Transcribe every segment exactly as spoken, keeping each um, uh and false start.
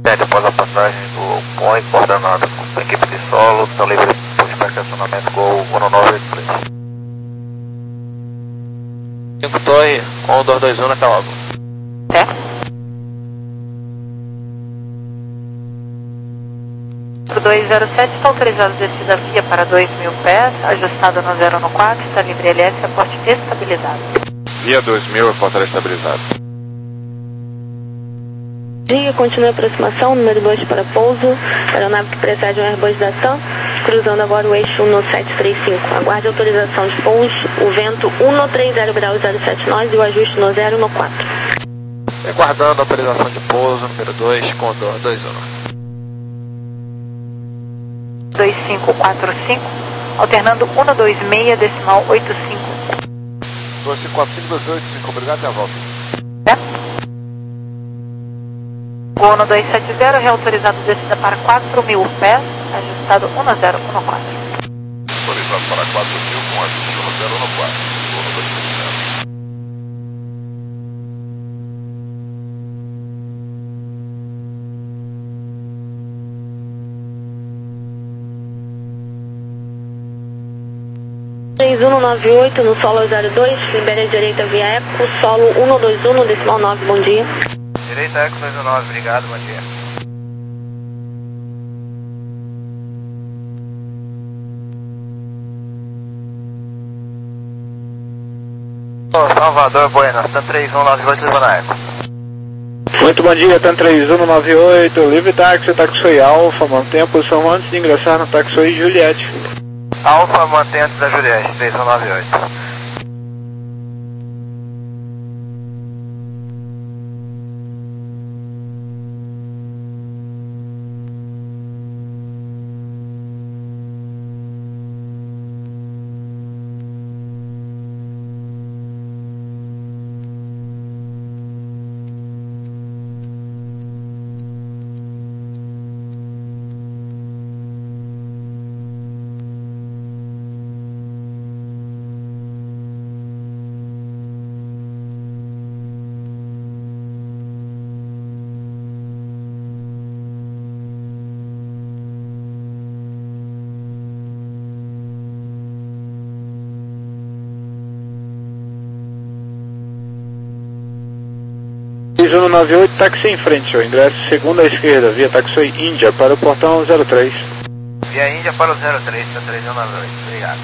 É, depois da passagem do Point, coordenado com a equipe de solo, está livre por estacionamento Gol um nove oito três. cinco Torre, um dois dois um, até logo. É. dois zero sete está autorizado descida via para dois mil pés, ajustado no zero um quatro, está livre L S, aporte estabilizado. Via dois mil, aporte estabilizado. Dia, continua a aproximação, número dois para pouso, aeronave que precede um Airbus da TAM, cruzando agora o eixo um sete três cinco. Aguarde autorização de pouso, o vento um três zero graus zero sete nós e o ajuste no zero um quatro. Aguardando a autorização de pouso, número dois, Condor dois um. dois cinco quatro cinco, alternando um dois seis, decimal oito cinco. dois cinco quatro cinco, dois oito cinco, obrigado e a volta. É. O um dois sete zero, reautorizado descida para quatro mil pés, ajustado um zero um quatro. Autorizado para quatro mil com ajuste no zero um quatro. um dois sete zero. três um nove oito no solo zero dois, libere a direita via Eco, solo um dois um, decimal nove, bom dia. Direita Eco dois um nove, obrigado, bom dia. Oh, Salvador, Buenas, TAM três um nove oito, Zona Eco. Muito bom dia, TAM três um nove oito, livre táxi, Taxway Alpha, mantenha a posição antes de ingressar no Taxway Juliette. Alfa, mantém antes da Juliette, três um nove oito. três um nove oito, táxi em frente, senhor. Ingresso segunda à esquerda, via Taxway Índia para o portão zero três. Via Índia para o zero três, TAM três um nove oito, obrigado.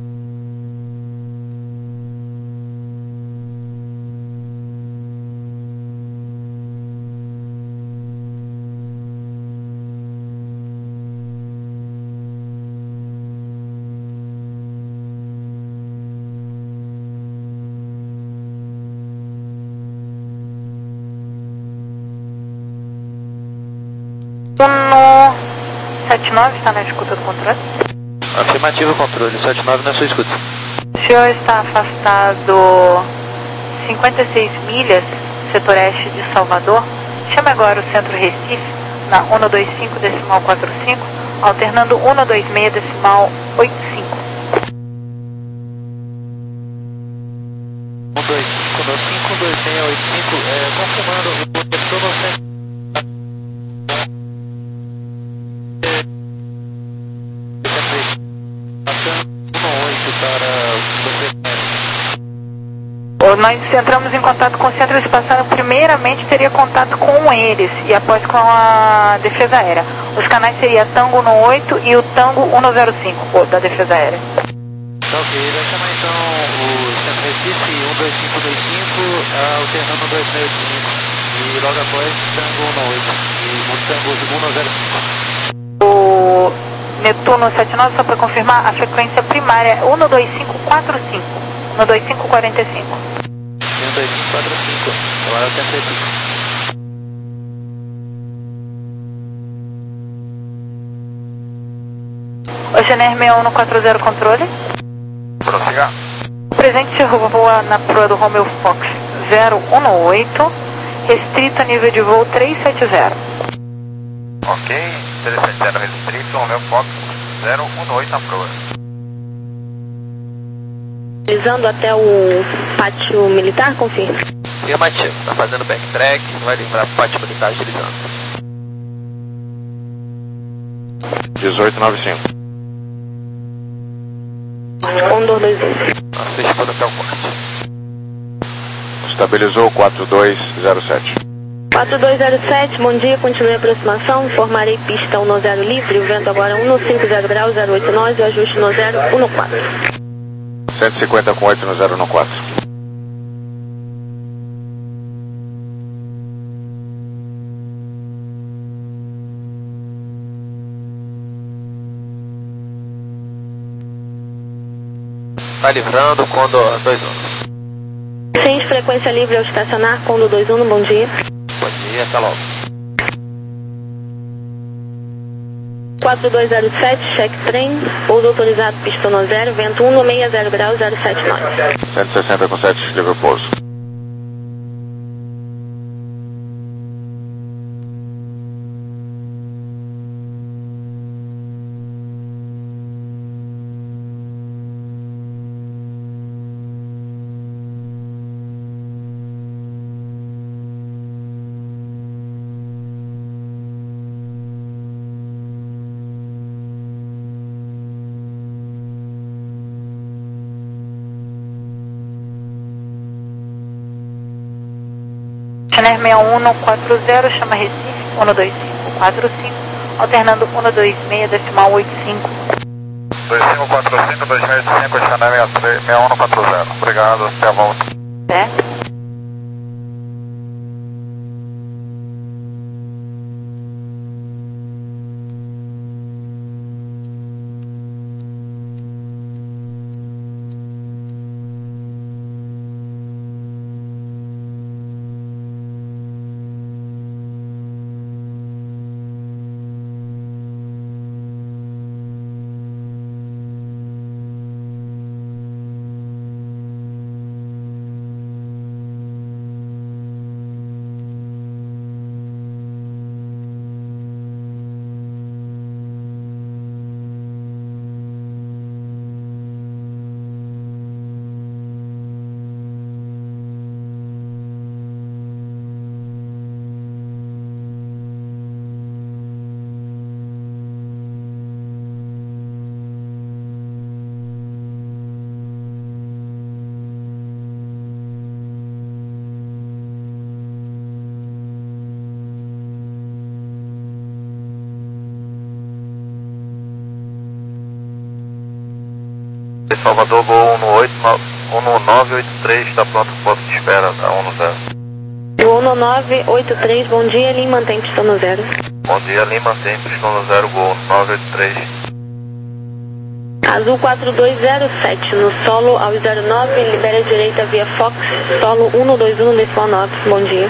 um sete nove está na escuta do controle? Afirmativo, controle, sete nove na sua escuta. O senhor está afastado cinquenta e seis milhas, setor oeste de Salvador. Chame agora o centro Recife, na um dois cinco, decimal quatro cinco, alternando um dois seis, decimal oito cinco. um dois cinco dois cinco, dois seis oito cinco, é, confirmando o retorno ao centro. Nós entramos em contato com o centro, eles passaram, primeiramente teria contato com eles e após com a defesa aérea. Os canais seriam Tango um oito e o Tango um zero cinco, da defesa aérea. Tá ok, vai chamar então o centro Recife um dois cinco dois cinco, alternando um dois seis oito cinco e logo após Tango um oito e o Tango um zero cinco. O Netuno sete nove, só para confirmar, a frequência primária é um dois cinco quatro cinco, um dois cinco quatro cinco. um dois cinco quatro cinco, agora eu tento repetir. Oceaner seis um quatro zero, controle. Prossiga. Presente voa na proa do Romeo Fox zero um oito, restrito a nível de voo trezentos e setenta. Ok, trezentos e setenta restrito, Romeo Fox zero um oito na proa. Utilizando até o pátio militar, confirma. Afirmativo, tá fazendo backtrack, vai livrar para o pátio militar agilizando. dezoito noventa e cinco. Condor dois um. Assiste para até o quarto. Estabilizou quatro dois zero sete. quatro dois zero sete, bom dia, continue a aproximação, informarei pista um zero livre, o vento agora um cinco zero graus, zero oito nós, e o ajuste no zero um quatro. cento e cinquenta com oito no zero um quatro. Tá livrando, Condor dois um. Sem frequência livre ao estacionar, Condor dois um, bom dia. Bom dia, até logo. quatro dois zero sete, check trem, pouso autorizado, pista no zero, vento um seis zero graus, zero sete nós. cento e sessenta com sete, livre pouso. Channel seis um quatro zero, chama Recife, um dois cinco quatro cinco, alternando um dois seis, decimal oito cinco. dois cinco quatro cinco, dois seis cinco, Channel seis um quatro zero. Obrigado, até a volta. Certo? Salvador, Gol um nove oito três, está pronto para o posto de espera da um zero. Gol um nove oito três, bom dia, Lima, mantém pista no zero. Bom dia, Lima, mantém pista no zero, Gol nove oito três. Azul quatro dois zero sete, no solo ao zero nove, libera a direita via Fox, solo um dois um, decimal nove, bom dia.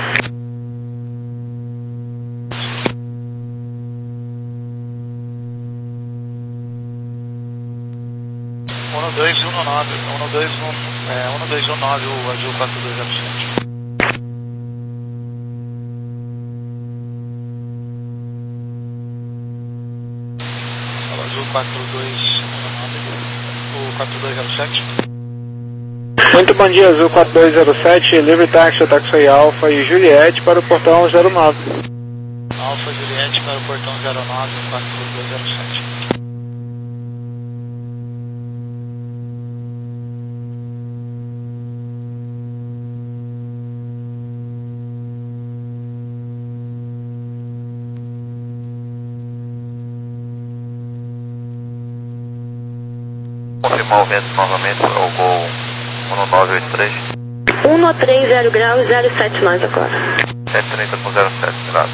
um dois um nove, um dois um, é, um dois um nove, o Azul quatro dois zero sete. O Azul quatro dois um nove, o quatro dois zero sete. Muito bom dia, Azul quatro dois zero sete, livre táxi, táxi Alfa e Juliette para o portão zero nove. Alfa Juliette para o portão zero nove, quatro dois zero sete. Confirmar o vento novamente, o Gol um nove oito três. um três zero graus, zero sete nós agora. cento e trinta com zero sete, grado.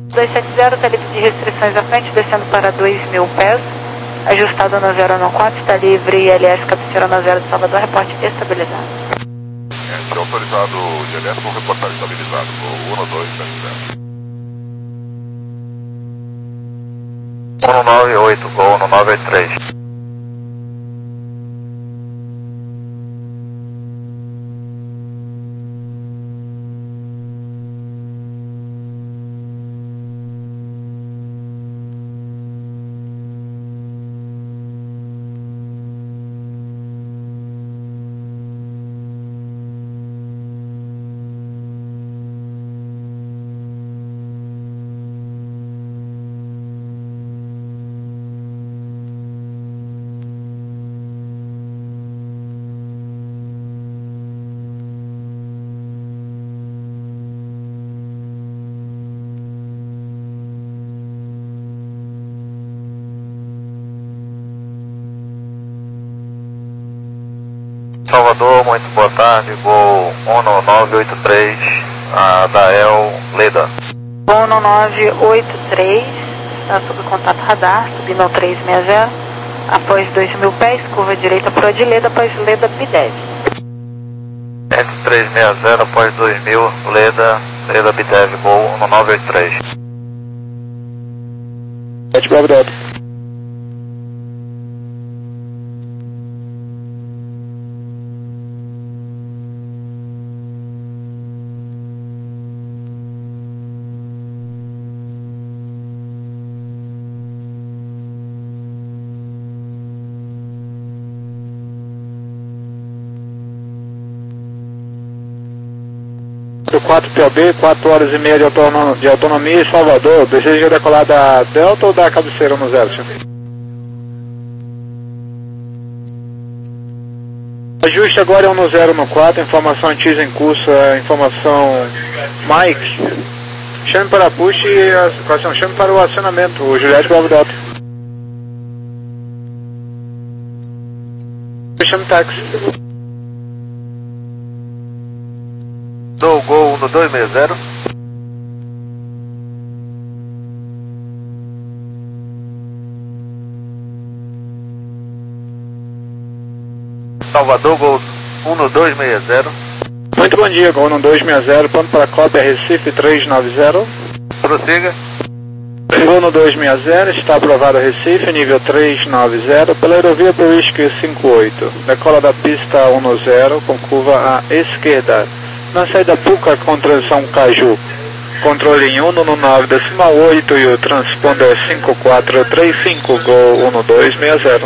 dois sete zero, está livre de restrições à frente, descendo para dois mil pés. Ajustado no zero nove quatro, está livre L S Capixaba na zero de Salvador, reporte estabilizado. É, autorizado de L S com reportagem estabilizado, voo um dois sete zero. um nove oito, gol um nove oito três. Salvador, muito boa tarde, voo um nove oito três, a Dael Leda. um nove oito três, está sob contato radar, subindo ao três seis zero, após dois mil pés, curva direita para de Leda, após Leda Bidev. Entre três seis zero, após dois mil, Leda, Leda Bidev, voo um nove oito três. Sete Bravo Delta. quatro P O B, quatro horas e meia de, autonom de autonomia em Salvador. Deseja decolar da Delta ou da cabeceira no zero, senhor? Ajuste agora é um no zero no quatro, informação T I S em curso, informação Mike. Chame para a push e a, chame para o acionamento, o Juliette Bravo Delta. Chame táxi. Dou gol no dois seis zero. Salvador, gol um no dois seis zero. Muito bom dia, gol no dois seis zero, ponto para a cópia Recife três nove zero. Prossiga. Gol no dois seis zero, está aprovado Recife, nível três nove zero, pela aerovia para o Whisky cinco oito. Decola da pista um no zero, com curva à esquerda. Na saída Puca com transição Caju. Controle em um no nove decimal oito e o transponder cinco quatro três cinco, gol um no dois seis zero.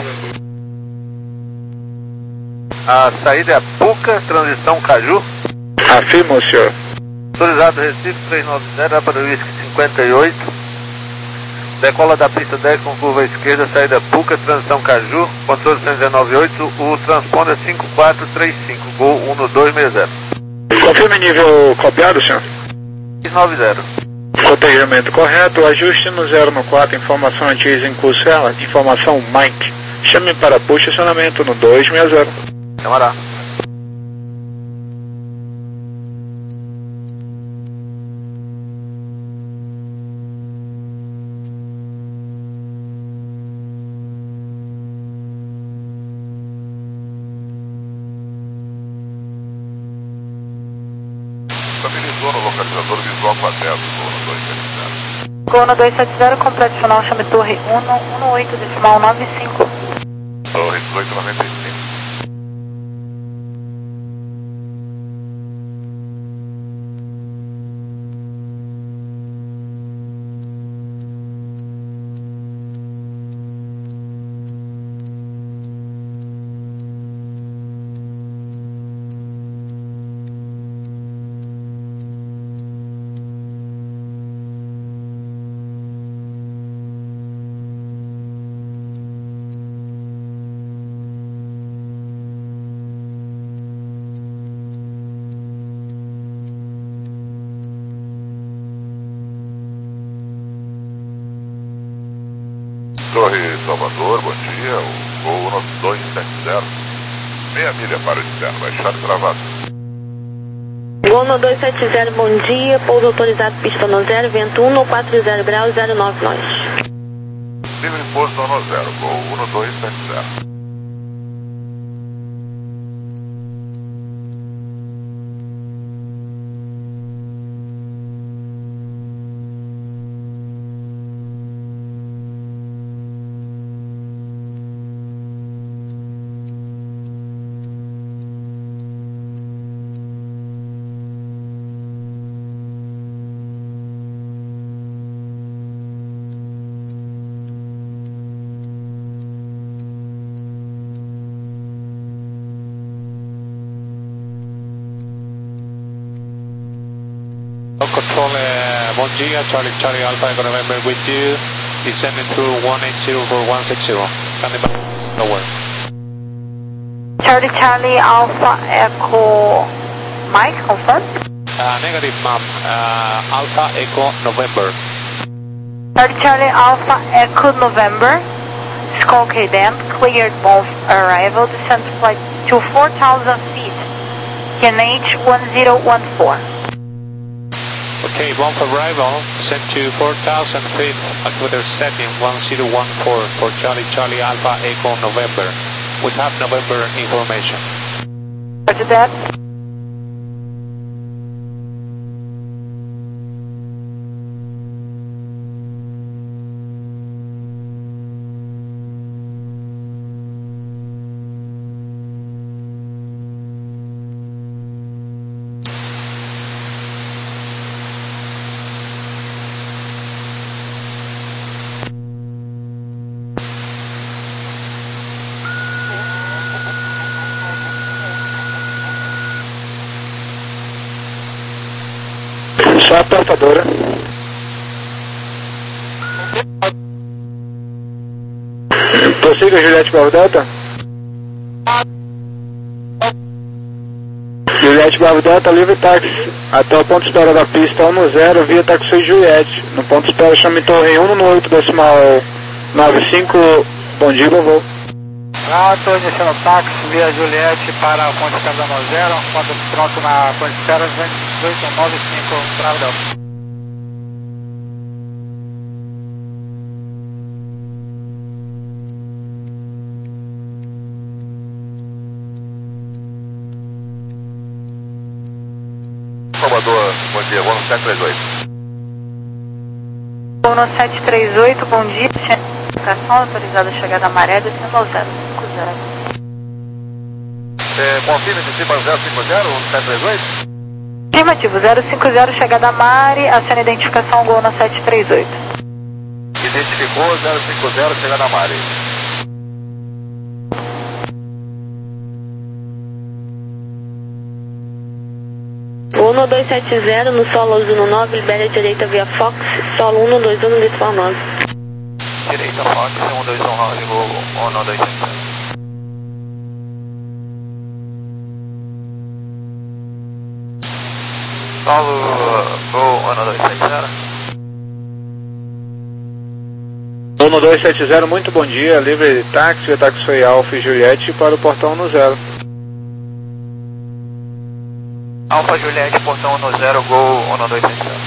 A saída é a Puca, transição Caju. Afirmo, senhor. Autorizado Recife três nove zero, para o Whisky cinquenta e oito. Decola da pista dez com curva à esquerda, saída Puca, transição Caju. Controle cento e dezenove oito, o transponder cinco quatro três cinco, gol um no dois seis zero. Confirme nível copiado, senhor. três nove zero. Cotejamento correto, ajuste no zero no quatro, informação antiga em curso, informação Mike. Chame para posicionamento no dois seis zero. Chamará. Estabilizou no localizador visual quadrado, no dois sete zero. Gol no dois sete zero, com tradicional chame torre um oito decimal nove cinco. Torre dezoito noventa e cinco. Torre Salvador, bom dia, o voo dois sete zero, meia milha para o externo, baixar travado. Gol no dois sete zero, bom dia, pouso autorizado, pista no zero, vento um quatro zero graus, zero nove nós. Livre pouso no zero, Gol um dois sete zero. Control, uh, bom dia, Charlie Charlie Alpha Echo November with you. Descending through one eight zero for one six zero. Standing by. Nowhere. Charlie Charlie Alpha Echo Mike, confirm? Uh, negative, ma'am. Uh, Alpha Echo November. Charlie Charlie Alpha Echo November. Skull K then, cleared both arrival, descent flight to four thousand feet. K N H one zero one four. Okay, bomb arrival, sent to four thousand feet, altimeter setting one zero one four for Charlie Charlie Alpha Echo November. We have November information. Roger that. Só a portadora. Prossiga, Juliette Bravo Delta. Juliette Bravo Delta, livre táxi. Até o ponto de espera da pista um zero, via táxi Juliette. No ponto de espera, chame torre um no oito decimal nove cinco. Bom dia, vovô. Ah, estou iniciando o táxi via Juliette para a ponte de espera da nove zero. Quando pronto na ponte de espera, oito nove cinco, Bravo Delta. Salvador, bom dia, voo no sete três oito. Voo no sete três oito, bom dia. Indicação autorizada a chegada amarela, descendo ao zero cinco zero. É, confirme de para zero cinco zero, no sete três oito? Afirmativo, zero cinco zero, chegada a Mari, acena identificação, Gol no sete três oito. Identificou zero cinco zero, chegada a Mari. um dois sete zero, no solo um nove, libera a direita via Fox, solo um dois um, decimal nove. Direita Fox, um dois um, Roger, Gol um dois sete zero. Solo, Gol um dois sete zero. um dois sete zero, muito bom dia, livre táxi, via táxi Alfa e Juliette para o portão um zero. Alfa Juliette, portão um zero, Gol um dois sete zero.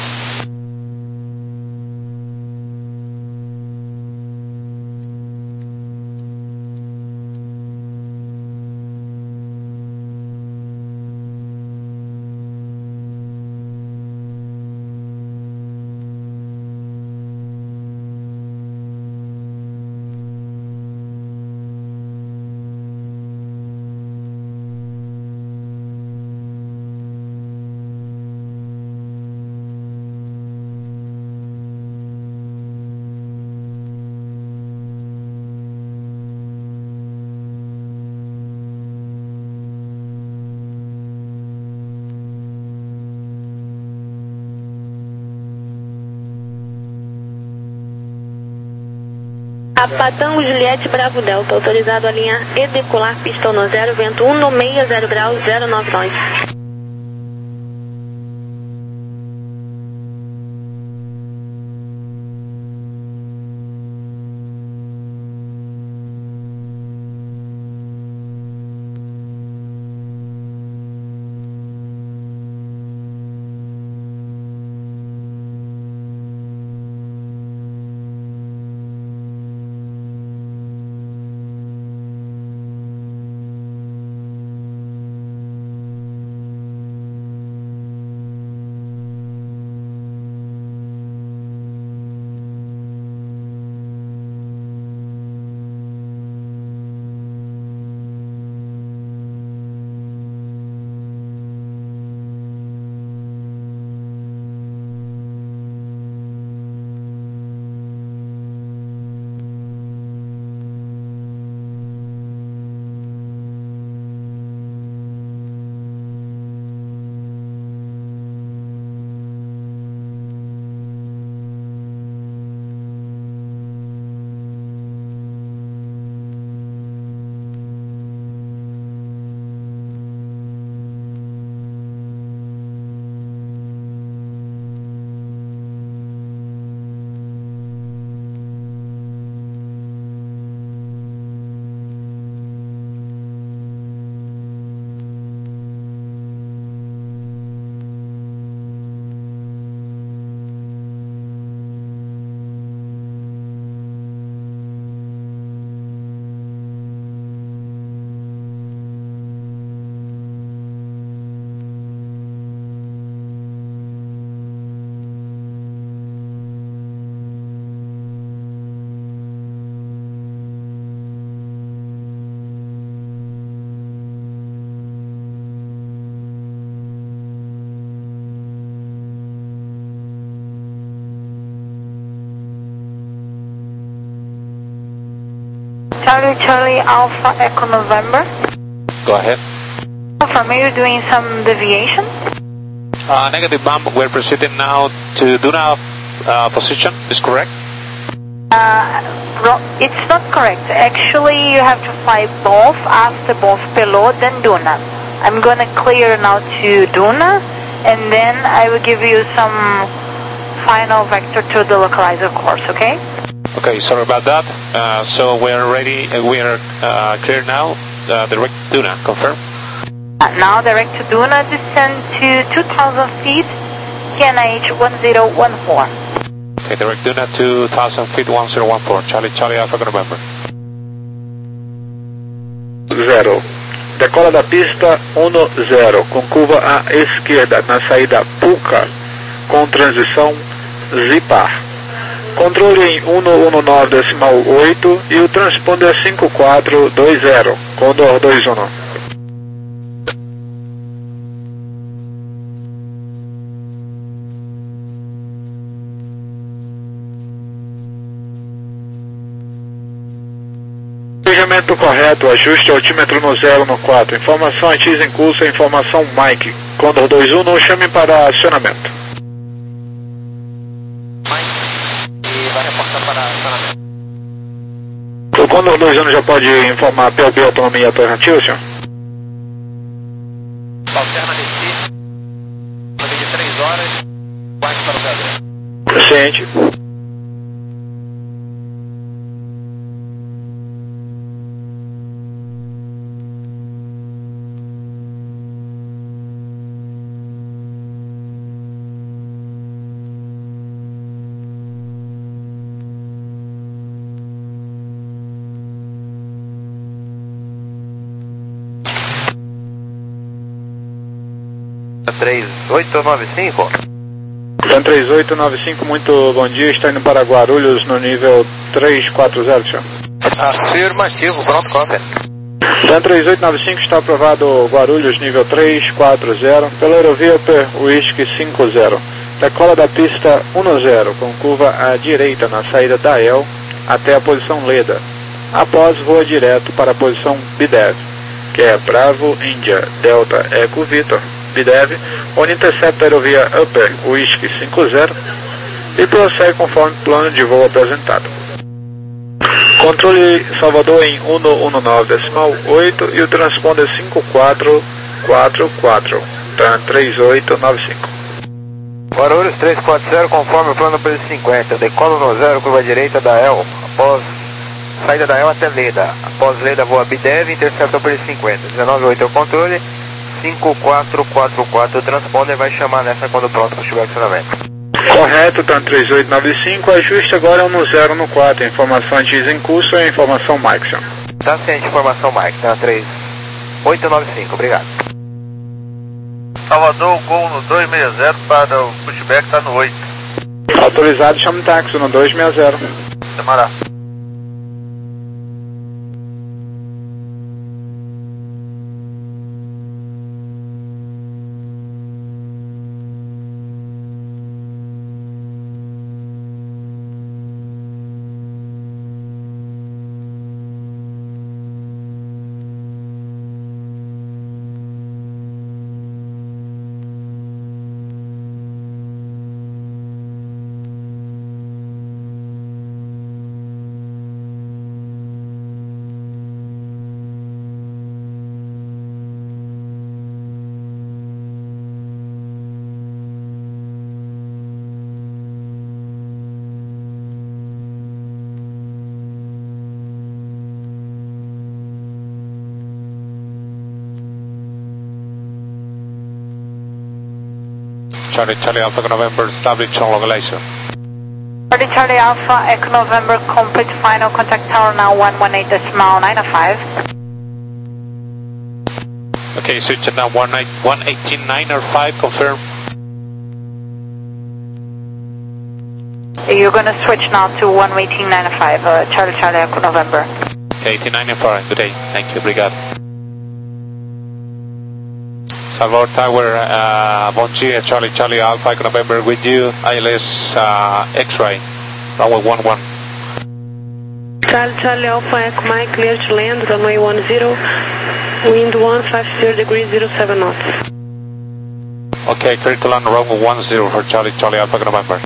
Patango Juliette Bravo Delta, autorizado a alinhar e decolar, pista no zero, vento um no meia, zero graus, zero nove nós. Charlie Charlie Alpha Echo November. Go ahead. Confirm, are you doing some deviation? Uh, negative ma'am, we're proceeding now to Duna uh, position, is correct? Uh, ro- it's not correct. Actually, you have to fly both, after both Pelot, then Duna. I'm gonna clear now to Duna, and then I will give you some final vector to the localizer course, okay? Okay, sorry about that. Uh, so we're ready, uh, we are uh, clear now, uh, direct Duna, confirm? Uh, now direct to Duna, descend to two thousand feet, K N H one zero one four. Okay, direct Duna two thousand feet one zero one four, Charlie Charlie Alpha November. Zero. Decola da pista um zero, com curva à esquerda, na saída Puca, com transição Zipar. Controle em um um nove decimal oito e o transponder cinco quatro dois zero, Condor dois um. Planejamento correto, ajuste altímetro no zero no quatro, informação A T I S em curso, informação Mike, Condor dois um, não chame para acionamento. E vai reportar para acionamento. O Condor dois um já pode informar P L B autonomia alternativa, senhor? Alterna Recife, no vídeo de três horas, quatro para o Brasil. Ciente. três oito nove cinco. Tan três oito nove cinco, muito bom dia, está indo para Guarulhos no nível três quatro zero, senhor. Afirmativo, pronto, cópia. Tan três oito nove cinco, está aprovado Guarulhos nível três quatro zero, pela aerovia per Whisky cinco zero. Decola da pista um zero, com curva à direita na saída da E L até a posição Leda. Após, voa direto para a posição B D E V, que é Bravo, Índia, Delta, Eco, Victor, B D E V, onde intercepta a aerovia Upper Whisky cinco zero e prossegue conforme plano de voo apresentado. Controle Salvador em um um nove decimal oito e o transponder cinco quatro quatro quatro, Tan três oito nove cinco. Guarulhos três quatro zero, conforme o plano para cinquenta. Decola no zero, curva direita da E L. Após saída da E L até Leda. Após Leda, voa B D E V, intercepta para cinquenta. dezenove oito é o controle. cinco quatro quatro quatro, o transponder vai chamar nessa quando pronto para estiver acionamento. Correto, Tan três oito nove cinco, ajuste agora um zero no quatro, informação A T I S em curso e informação Mike, senhor. Tá ciente, informação Mike, tá três oito nove cinco, obrigado. Salvador, Gol no dois seis zero para o pushback, tá no oito. Autorizado, chame táxi no dois seis zero. Demará. Charlie Charlie Alpha November, establish on localizer. Charlie Charlie Alpha Echo November, complete final contact tower now one one eight decimal nine five. Okay, switch it now one eighteen nine or five, confirm. You're gonna switch now to one eighteen nine five, uh, Charlie Charlie Echo November. Okay, eighteen nine and four, good day, thank you, obrigado. Salvador Tower, uh, bom dia, Charlie Charlie Alpha Echo November with you, I L S uh, X-ray, runway one one. Charlie, Charlie Alpha, Echo Mike, clear to land, runway one zero, wind one five zero degrees, zero seven knots. Okay, clear to land, runway one zero for Charlie, Charlie Alpha, November.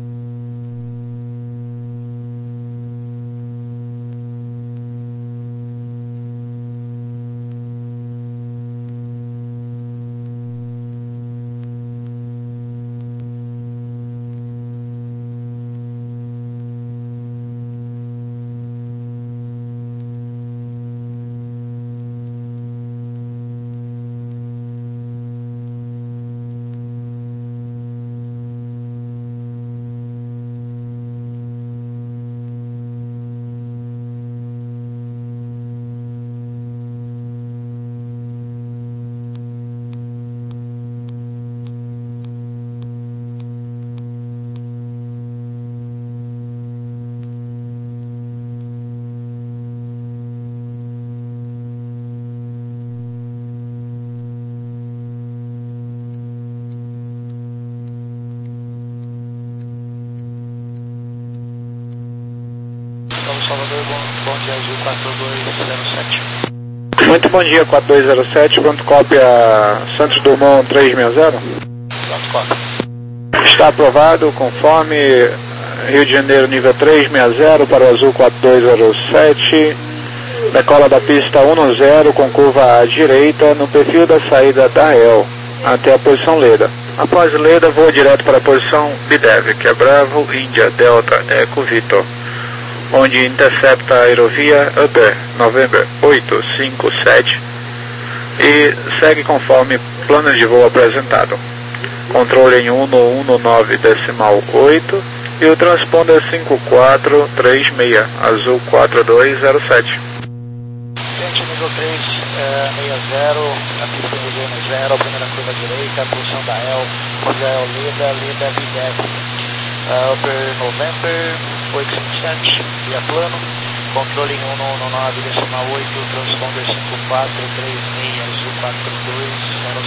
Salvador, bom, bom dia, Azul quatro dois zero sete. Muito bom dia, quatro dois zero sete, pronto cópia Santos Dumont três seis zero. Pronto cópia. Está aprovado conforme Rio de Janeiro nível três seis zero para o Azul quatro dois zero sete. Decola da pista um zero com curva à direita no perfil da saída da R E L até a posição Leda. Após Leda, voa direto para a posição B D E V, que é Bravo, Índia, Delta, Eco, Victor, onde intercepta a aerovia Upper November oito cinco sete e segue conforme plano de voo apresentado. Controle em um um nove decimal oito e o transponder cinco quatro três seis, Azul quatro dois zero sete. Cliente nível três seis zero, a pista nível zero, a primeira curva à direita, a posição da R E L, onde a R E L Leda, Leda B D E V. Uh, Upper November oito cinco sete, via plano, controle em um um nove decimal oito, transponder cinco quatro três seis, Azul quatro dois zero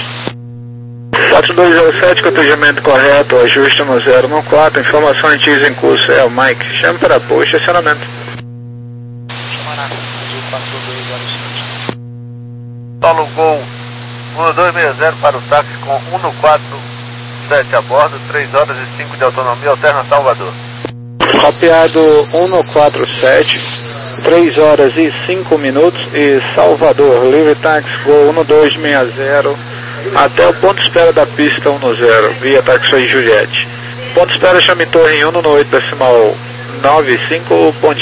sete. quatro dois zero sete, cotejamento correto, ajuste no zero no quatro, informação antigas em curso, é o Mike, chame para apoio, estacionamento. Chamará, Azul quatro dois zero sete. Solo Gol um dois seis zero para o táxi com um quatro sete a bordo, três horas e cinco de autonomia, alterna Salvador. Copiado um quatro sete, três horas e cinco minutos e Salvador, livre táxi Gol um dois seis zero até o ponto de espera da pista um zero, via táxi Juliette. Ponto de espera chame torre em um oito decimal nove cinco, bom dia.